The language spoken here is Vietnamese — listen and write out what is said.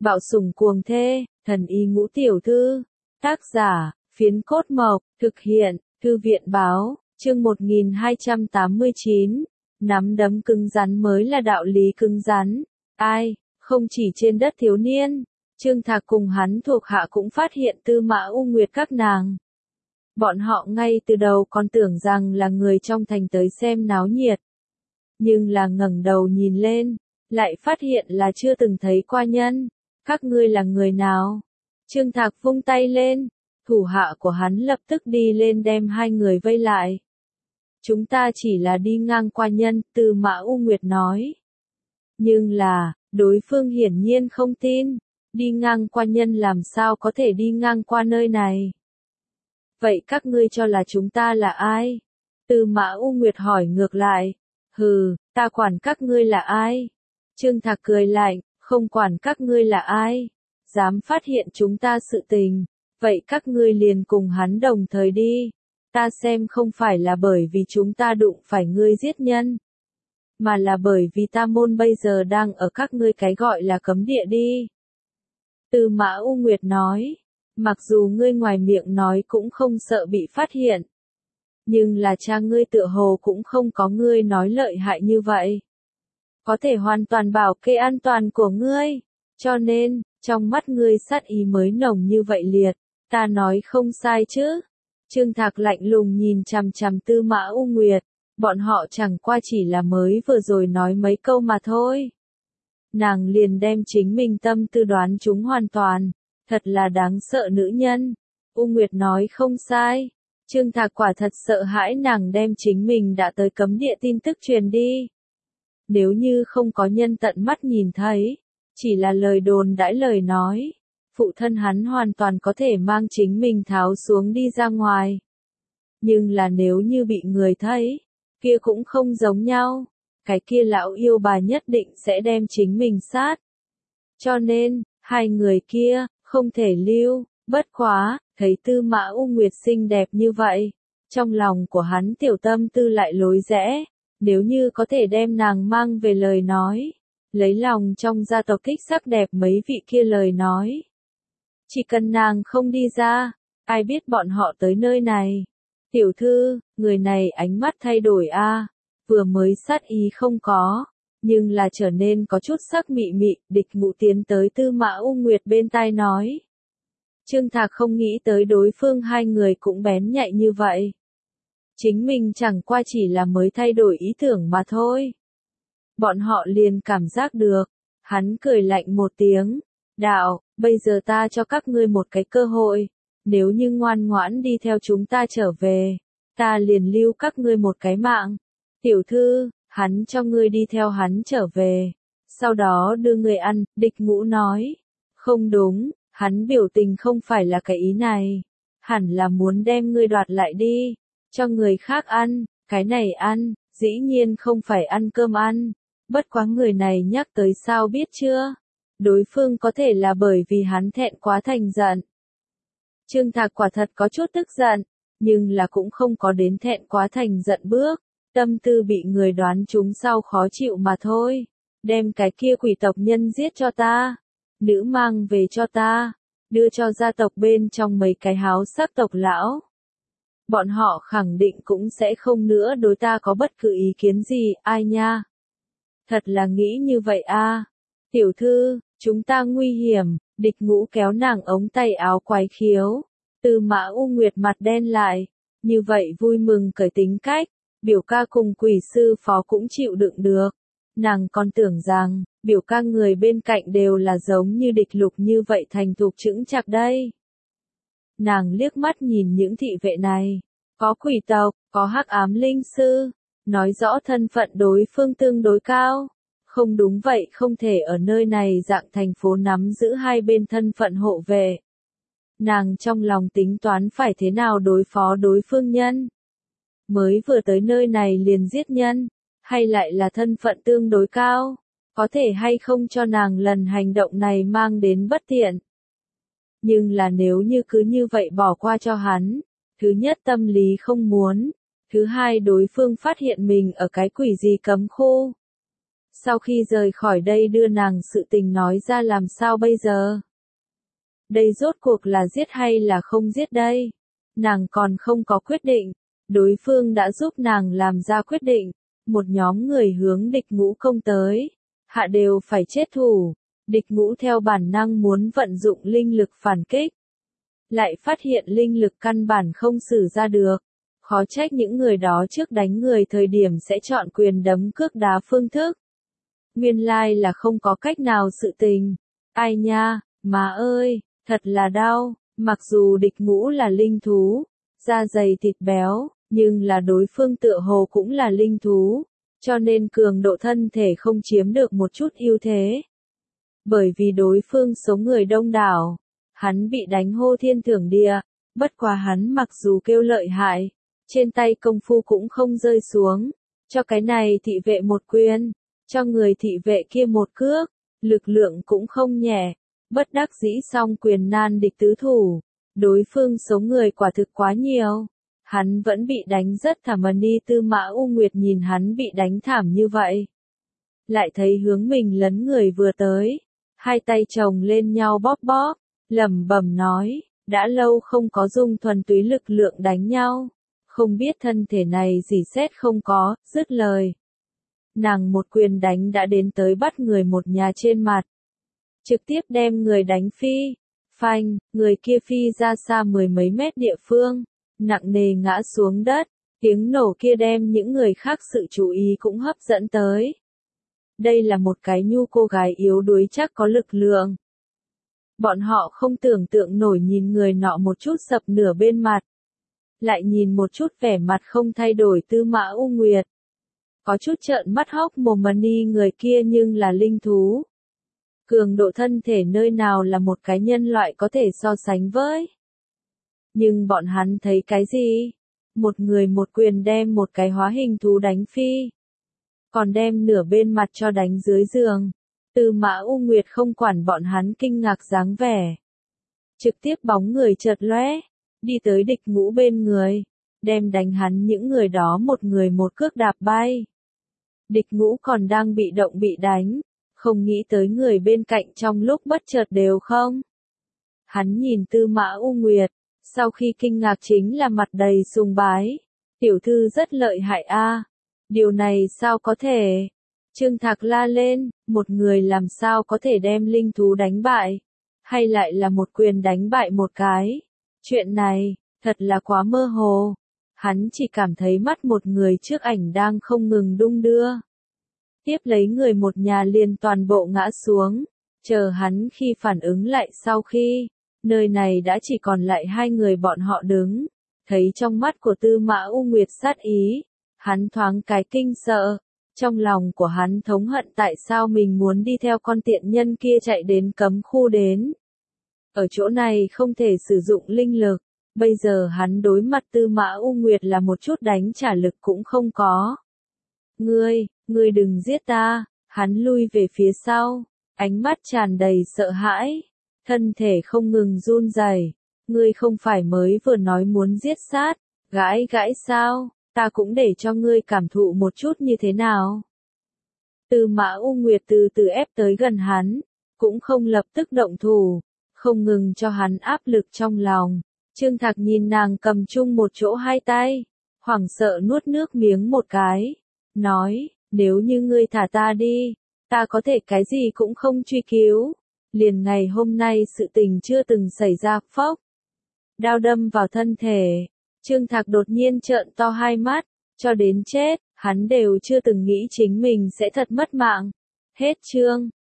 Bạo sủng cuồng thê, thần y ngũ tiểu thư. Tác giả, Phiến Cốt Mộc, thực hiện, Thư viện báo, chương 1289. Nắm đấm cứng rắn mới là đạo lý cứng rắn. Ai, không chỉ trên đất thiếu niên, Trương Thạc cùng hắn thuộc hạ cũng phát hiện Tư Mã U Nguyệt các nàng. Bọn họ ngay từ đầu còn tưởng rằng là người trong thành tới xem náo nhiệt. Nhưng là ngẩng đầu nhìn lên, lại phát hiện là chưa từng thấy qua nhân. Các ngươi là người nào? Trương Thạc vung tay lên, thủ hạ của hắn lập tức đi lên đem hai người vây lại. Chúng ta chỉ là đi ngang qua nhân, Tư Mã U Nguyệt nói. Nhưng là, đối phương hiển nhiên không tin, đi ngang qua nhân làm sao có thể đi ngang qua nơi này. Vậy các ngươi cho là chúng ta là ai? Tư Mã U Nguyệt hỏi ngược lại. Hừ, ta quản các ngươi là ai? Trương Thạc cười lạnh, không quản các ngươi là ai. Dám phát hiện chúng ta sự tình, vậy các ngươi liền cùng hắn đồng thời đi. Ta xem không phải là bởi vì chúng ta đụng phải ngươi giết nhân, mà là bởi vì ta môn bây giờ đang ở các ngươi cái gọi là cấm địa đi. Tư Mã U Nguyệt nói, mặc dù ngươi ngoài miệng nói cũng không sợ bị phát hiện, nhưng là cha ngươi tựa hồ cũng không có ngươi nói lợi hại như vậy. Có thể hoàn toàn bảo kê an toàn của ngươi, cho nên, trong mắt ngươi sát ý mới nồng như vậy liệt, ta nói không sai chứ. Trương Thạc lạnh lùng nhìn chằm chằm Tư Mã U Nguyệt, bọn họ chẳng qua chỉ là mới vừa rồi nói mấy câu mà thôi. Nàng liền đem chính mình tâm tư đoán chúng hoàn toàn, thật là đáng sợ nữ nhân. U Nguyệt nói không sai, Trương Thạc quả thật sợ hãi nàng đem chính mình đã tới cấm địa tin tức truyền đi. Nếu như không có nhân tận mắt nhìn thấy, chỉ là lời đồn đãi lời nói, phụ thân hắn hoàn toàn có thể mang chính mình tháo xuống đi ra ngoài. Nhưng là nếu như bị người thấy, kia cũng không giống nhau, cái kia lão yêu bà nhất định sẽ đem chính mình sát. Cho nên, hai người kia, không thể lưu, bất quá, thấy Tư Mã U Nguyệt xinh đẹp như vậy, trong lòng của hắn tiểu tâm tư lại lối rẽ, nếu như có thể đem nàng mang về lời nói, lấy lòng trong gia tộc thích sắc đẹp mấy vị kia lời nói. Chỉ cần nàng không đi ra, ai biết bọn họ tới nơi này. Tiểu thư, người này ánh mắt thay đổi a, vừa mới sát ý không có, nhưng là trở nên có chút sắc mị mị, Địch Ngũ tiến tới Tư Mã U Nguyệt bên tai nói. Trương Thạc không nghĩ tới đối phương hai người cũng bén nhạy như vậy. Chính mình chẳng qua chỉ là mới thay đổi ý tưởng mà thôi. Bọn họ liền cảm giác được, hắn cười lạnh một tiếng, đạo, bây giờ ta cho các ngươi một cái cơ hội, nếu như ngoan ngoãn đi theo chúng ta trở về, ta liền lưu các ngươi một cái mạng. Tiểu thư, hắn cho ngươi đi theo hắn trở về, sau đó đưa ngươi ăn, Địch Ngũ nói. Không đúng, hắn biểu tình không phải là cái ý này, hẳn là muốn đem ngươi đoạt lại đi, cho người khác ăn, cái này ăn, dĩ nhiên không phải ăn cơm ăn. Bất quá người này nhắc tới sao biết chưa? Đối phương có thể là bởi vì hắn thẹn quá thành giận. Trương Thạc quả thật có chút tức giận, nhưng là cũng không có đến thẹn quá thành giận bước. Tâm tư bị người đoán trúng sau khó chịu mà thôi. Đem cái kia quỷ tộc nhân giết cho ta. Nữ mang về cho ta. Đưa cho gia tộc bên trong mấy cái háo sắc tộc lão. Bọn họ khẳng định cũng sẽ không nữa đối ta có bất cứ ý kiến gì, ai nha. Thật là nghĩ như vậy a. Tiểu thư, chúng ta nguy hiểm, Địch Ngũ kéo nàng ống tay áo quái khiếu. Tư Mã U Nguyệt mặt đen lại, như vậy vui mừng cởi tính cách, biểu ca cùng quỷ sư phó cũng chịu đựng được. Nàng còn tưởng rằng, biểu ca người bên cạnh đều là giống như Địch Lục như vậy thành thục chững chạc đây. Nàng liếc mắt nhìn những thị vệ này, có quỷ tộc, có hắc ám linh sư, nói rõ thân phận đối phương tương đối cao. Không đúng vậy không thể ở nơi này dạng thành phố nắm giữ hai bên thân phận hộ vệ. Nàng trong lòng tính toán phải thế nào đối phó đối phương nhân. Mới vừa tới nơi này liền giết nhân, hay lại là thân phận tương đối cao, có thể hay không cho nàng lần hành động này mang đến bất tiện. Nhưng là nếu như cứ như vậy bỏ qua cho hắn, thứ nhất tâm lý không muốn, thứ hai đối phương phát hiện mình ở cái quỷ gì cấm khu. Sau khi rời khỏi đây đưa nàng sự tình nói ra làm sao bây giờ? Đây rốt cuộc là giết hay là không giết đây? Nàng còn không có quyết định. Đối phương đã giúp nàng làm ra quyết định. Một nhóm người hướng địch ngũ công tới. Hạ đều phải chết thủ. Địch ngũ theo bản năng muốn vận dụng linh lực phản kích. Lại phát hiện linh lực căn bản không sử ra được. Khó trách những người đó trước đánh người thời điểm sẽ chọn quyền đấm cước đá phương thức. Nguyên lai là không có cách nào sự tình. Ai nha, má ơi, thật là đau. Mặc dù địch ngũ là linh thú, da dày thịt béo, nhưng là đối phương tựa hồ cũng là linh thú, cho nên cường độ thân thể không chiếm được một chút ưu thế. Bởi vì đối phương số người đông đảo, hắn bị đánh hô thiên thưởng địa, bất quá hắn mặc dù kêu lợi hại, trên tay công phu cũng không rơi xuống, cho cái này thị vệ một quyền, cho người thị vệ kia một cước, lực lượng cũng không nhẹ, bất đắc dĩ song quyền nan địch tứ thủ, đối phương số người quả thực quá nhiều, hắn vẫn bị đánh rất thảm. Ni Tư Mã U Nguyệt nhìn hắn bị đánh thảm như vậy, lại thấy hướng mình lấn người vừa tới, hai tay chồng lên nhau bóp bóp, lẩm bẩm nói, đã lâu không có dùng thuần túy lực lượng đánh nhau, không biết thân thể này gì xét không có, dứt lời. Nàng một quyền đánh đã đến tới bắt người một nhà trên mặt. Trực tiếp đem người đánh phi. Phanh, người kia phi ra xa mười mấy mét địa phương. Nặng nề ngã xuống đất. Tiếng nổ kia đem những người khác sự chú ý cũng hấp dẫn tới. Đây là một cái nhu cô gái yếu đuối chắc có lực lượng. Bọn họ không tưởng tượng nổi nhìn người nọ một chút sập nửa bên mặt. Lại nhìn một chút vẻ mặt không thay đổi Tư Mã U Nguyệt. Có chút trợn mắt hốc mồm. Ni người kia nhưng là linh thú. Cường độ thân thể nơi nào là một cái nhân loại có thể so sánh với. Nhưng bọn hắn thấy cái gì? Một người một quyền đem một cái hóa hình thú đánh phi. Còn đem nửa bên mặt cho đánh dưới giường. Tư Mã U Nguyệt không quản bọn hắn kinh ngạc dáng vẻ. Trực tiếp bóng người chợt lóe, đi tới địch ngũ bên người, đem đánh hắn những người đó một người một cước đạp bay. Địch ngũ còn đang bị động bị đánh, không nghĩ tới người bên cạnh trong lúc bất chợt đều không. Hắn nhìn Tư Mã U Nguyệt, sau khi kinh ngạc chính là mặt đầy sùng bái. Tiểu thư rất lợi hại a. Điều này sao có thể? Trương Thạc la lên, một người làm sao có thể đem linh thú đánh bại? Hay lại là một quyền đánh bại một cái? Chuyện này, thật là quá mơ hồ. Hắn chỉ cảm thấy mắt một người trước ảnh đang không ngừng đung đưa. Tiếp lấy người một nhà liền toàn bộ ngã xuống. Chờ hắn khi phản ứng lại sau khi, nơi này đã chỉ còn lại hai người bọn họ đứng. Thấy trong mắt của Tư Mã U Nguyệt sát ý, hắn thoáng cái kinh sợ. Trong lòng của hắn thống hận tại sao mình muốn đi theo con tiện nhân kia chạy đến cấm khu đến. Ở chỗ này không thể sử dụng linh lực, bây giờ hắn đối mặt Tư Mã U Nguyệt là một chút đánh trả lực cũng không có. Ngươi đừng giết ta, hắn lui về phía sau, ánh mắt tràn đầy sợ hãi, thân thể không ngừng run rẩy. Ngươi không phải mới vừa nói muốn giết sát, gãi gãi sao, ta cũng để cho ngươi cảm thụ một chút như thế nào. Tư Mã U Nguyệt từ từ ép tới gần hắn, cũng không lập tức động thủ, không ngừng cho hắn áp lực trong lòng. Trương Thạc nhìn nàng cầm chung một chỗ hai tay, hoảng sợ nuốt nước miếng một cái, nói, nếu như ngươi thả ta đi, ta có thể cái gì cũng không truy cứu. Liền ngày hôm nay sự tình chưa từng xảy ra, phốc. Đao đâm vào thân thể, Trương Thạc đột nhiên trợn to hai mắt, cho đến chết, hắn đều chưa từng nghĩ chính mình sẽ thật mất mạng. Hết chương.